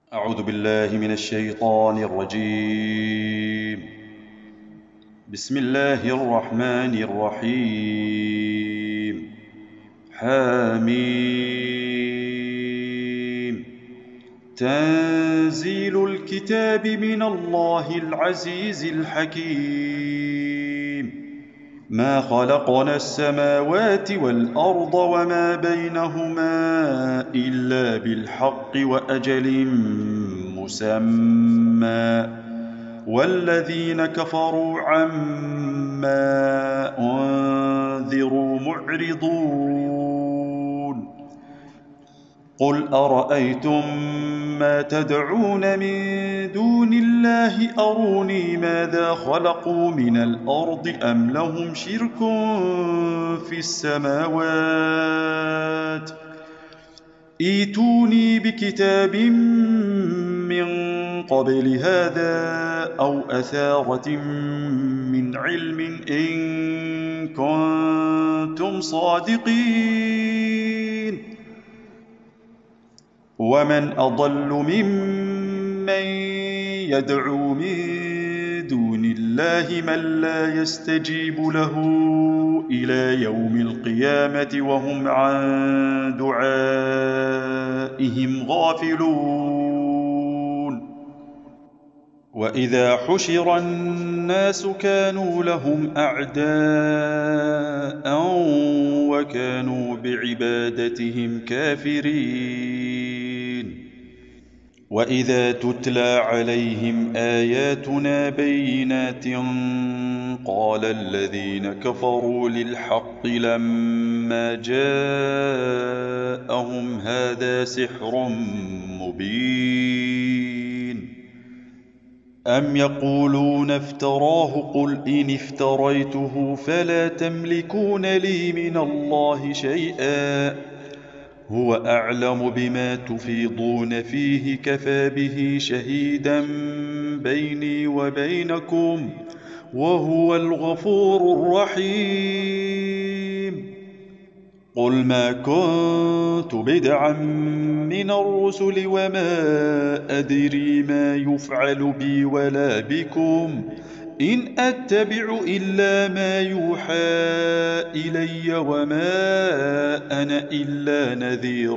أعوذ بالله من الشيطان الرجيم. بسم الله الرحمن الرحيم. حميم. تنزيل الكتاب من الله العزيز الحكيم. ما خلقنا السماوات والأرض وما بينهما إلا بالحق وأجل مسمى، والذين كفروا عما أنذروا معرضون. قل أرأيتم ما تدعون من دون الله أروني ماذا خلقوا من الأرض أم لهم شرك في السماوات. ائتوني بكتاب من قبل هذا أو أثارة من علم إن كنتم صادقين. ومن أضل ممن يدعو من دون الله من لا يستجيب له إلى يوم القيامة وهم عن دعائهم غافلون. وإذا حشر الناس كانوا لهم أعداء وكانوا بعبادتهم كافرين. وإذا تتلى عليهم آياتنا بينات قال الذين كفروا للحق لما جاءهم هذا سحر مبين. أم يقولون افتراه قل إن افتريته فلا تملكون لي من الله شيئا هو أعلم بما تفيضون فيه كفى به شهيدا بيني وبينكم وهو الغفور الرحيم. قل ما كنت بدعا من الرسل وما أدري ما يفعل بي ولا بكم إن أتبع إلا ما يوحى إلي وما أنا إلا نذير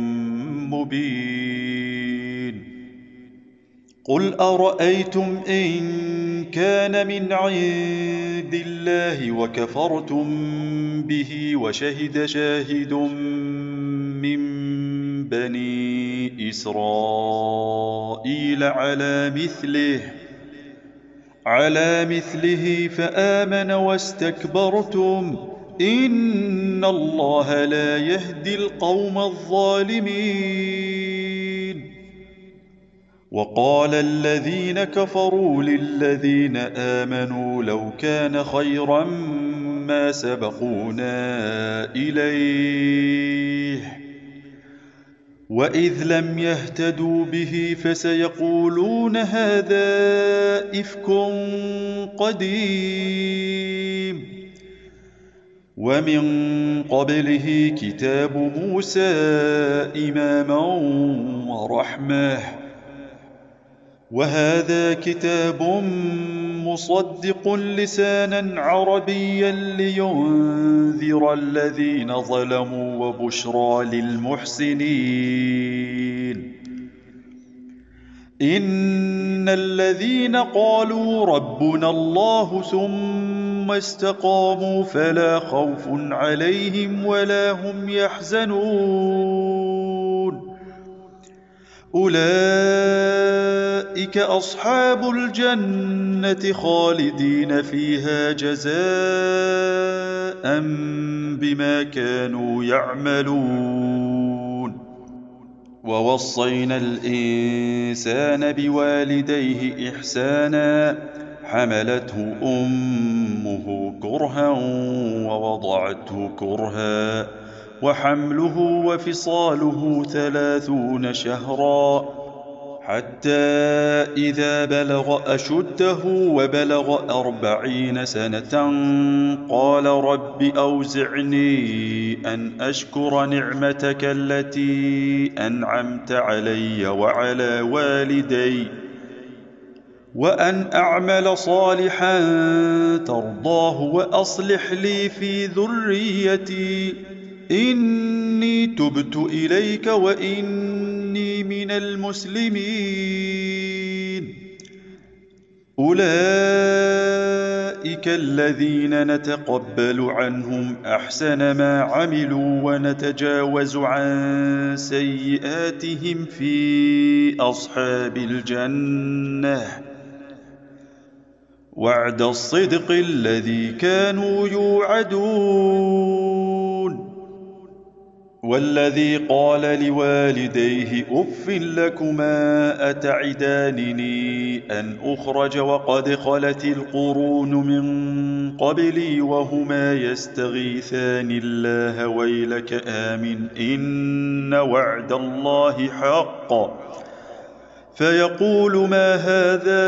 مبين. قل أرأيتم إن كان من عند الله وكفرتم به وشهد شاهد من بني إسرائيل على مثله فآمن واستكبرتم إن الله لا يهدي القوم الظالمين. وقال الذين كفروا للذين آمنوا لو كان خيرا ما سبقونا إليه وإذ لم يهتدوا به فسيقولون هذا إفك قديم. ومن قبله كتاب موسى إماما ورحمة وهذا كتاب مصدق لسانا عربيا لينذر الذين ظلموا وبشرى للمحسنين. إن الذين قالوا ربنا الله ثم استقاموا فلا خوف عليهم ولا هم يحزنون أولئك أصحاب الجنة خالدين فيها جزاء بما كانوا يعملون. ووصينا الإنسان بوالديه إحسانا حملته أمه كرها ووضعته كرها وحمله وفصاله 30 شهرا حتى إذا بلغ أشده وبلغ 40 سنة قال رب أوزعني أن أشكر نعمتك التي أنعمت علي وعلى والدي وأن أعمل صالحا ترضاه وأصلح لي في ذريتي إني تبت إليك وإني من المسلمين. أولئك الذين نتقبل عنهم أحسن ما عملوا ونتجاوز عن سيئاتهم في أصحاب الجنة وعد الصدق الذي كانوا يوعدون. والذي قال لوالديه أف لكما أتعدانني أن أخرج وقد خلت القرون من قبلي وهما يستغيثان الله ويلك آمن إن وعد الله حق فيقول ما هذا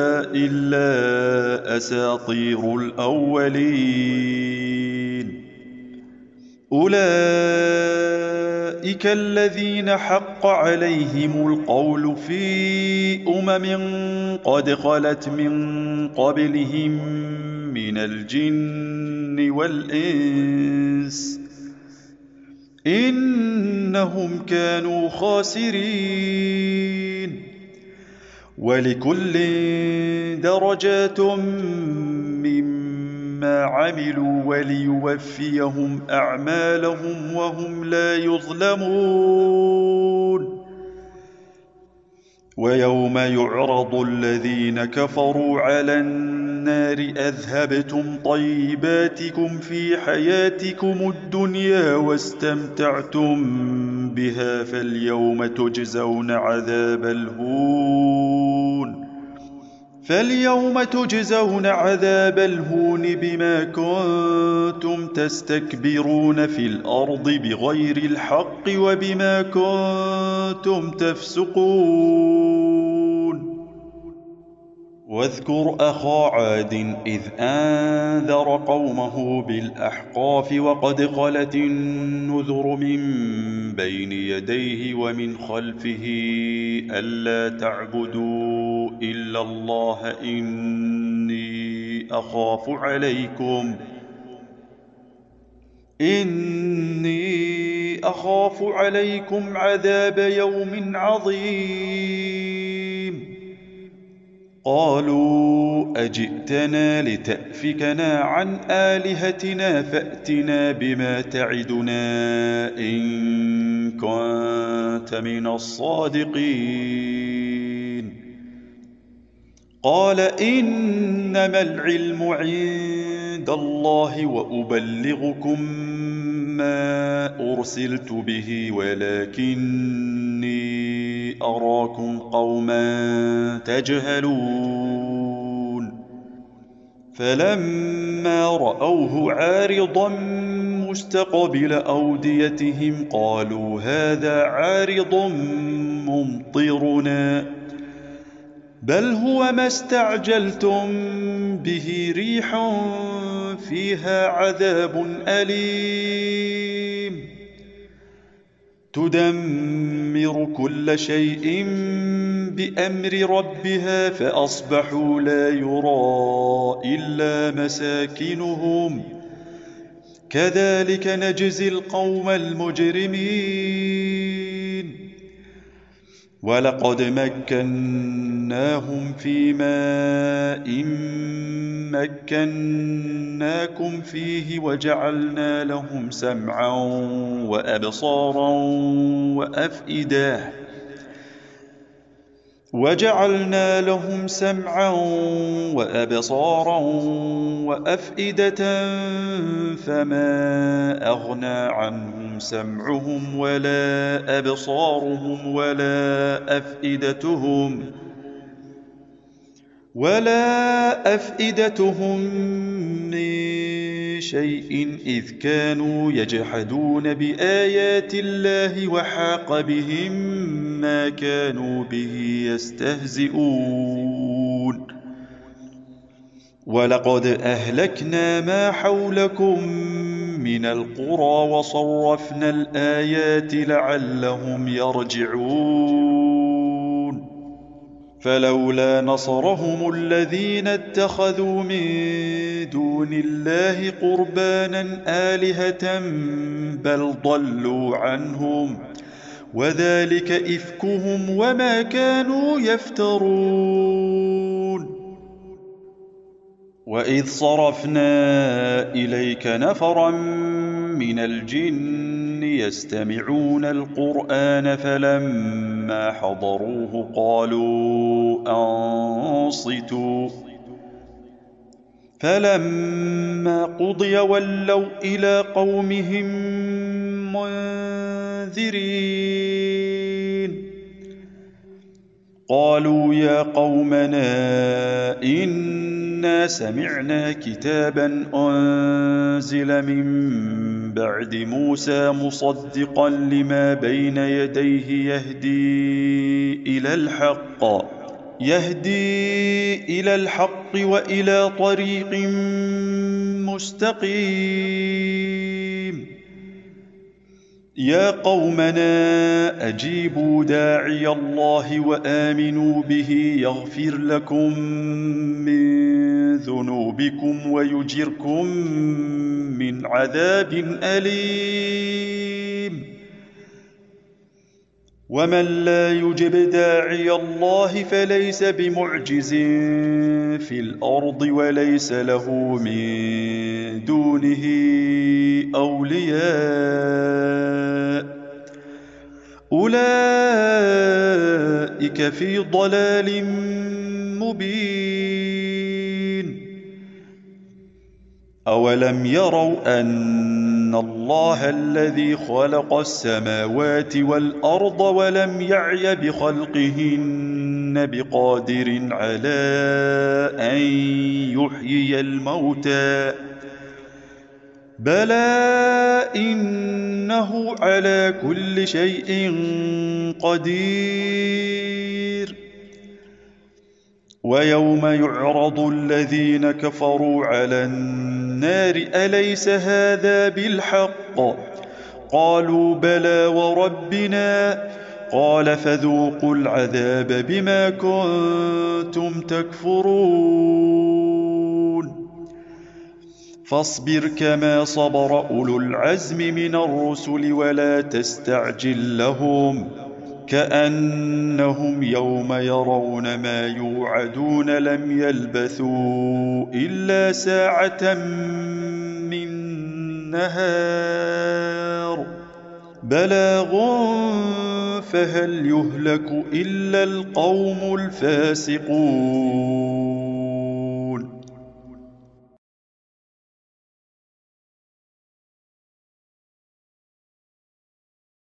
إلا أساطير الأولين. أولئك الذين حق عليهم القول في قد خلت من قبلهم من الجن والإنس إنهم كانوا خاسرين. ولكل درجات مما عملوا وليوفيهم أعمالهم وهم لا يظلمون. ويوم يعرض الذين كفروا على النار أذهبتم طيباتكم في حياتكم الدنيا واستمتعتم بها فاليوم تجزون عذاب الهون بما كنتم تستكبرون في الأرض بغير الحق وبما كنتم تفسقون. واذكر أخا عاد إذ أنذر قومه بالأحقاف وقد خلت النذر من بين يديه ومن خلفه ألا تعبدوا إلا الله إني أخاف عليكم عذاب يوم عظيم. قالوا أجئتنا لتأفكنا عن آلهتنا فأتنا بما تعدنا إن كنت من الصادقين. قال إنما العلم عند الله وأبلغكم ما أرسلت به ولكني أراكم قوما تجهلون. فلما رأوه عارضا مستقبل أوديتهم قالوا هذا عارض ممطرنا بل هو ما استعجلتم به ريح فيها عذاب أليم تدمر كل شيء بأمر ربها فأصبحوا لا يرى إلا مساكنهم كذلك نجزي القوم المجرمين. ولقد مكناهم في ماء مكناكم فيه وجعلنا لهم سمعا وأبصارا وأفئدة فما أغنى عنهم سمعهم ولا أبصارهم ولا أفئدتهم من شيء إذ كانوا يجحدون بآيات الله وحاق بهم ما كانوا به يستهزئون ولقد أهلكنا ما حولكم من القرى وصرفنا الآيات لعلهم يرجعون فلولا نصرهم الذين اتخذوا من دون الله قربانا آلهة بل ضلوا عنهم وذلك إفكهم وما كانوا يفترون وإذ صرفنا إليك نفرا من الجن يستمعون القرآن فلما حضروه قالوا أنصتوا فلما قضي ولوا إلى قومهم منذرين قالوا يا قومنا إنا سمعنا كتابا أنزل من بعد موسى مصدقا لما بين يديه يهدي إلى الحق وإلى طريق مستقيم يا قومنا أجيبوا داعي الله وآمنوا به يغفر لكم من ذنوبكم ويجركم من عذاب أليم ومن لا يجب داعي الله فليس بمعجز في الأرض وليس له من دونه أولياء أولئك في ضلال مبين أولم يروا أن الله الذي خلق السماوات والأرض ولم يعي بخلقهن بقادر على أن يحيي الموتى بلى إنه على كل شيء قدير ويوم يعرض الذين كفروا على النار أليس هذا بالحق قالوا بلى وربنا قال فذوقوا العذاب بما كنتم تكفرون فاصبر كما صبر أولو العزم من الرسل ولا تستعجل لهم كأنهم يوم يرون ما يوعدون لم يلبثوا إلا ساعة من نهار بلاغ فهل يهلك إلا القوم الفاسقون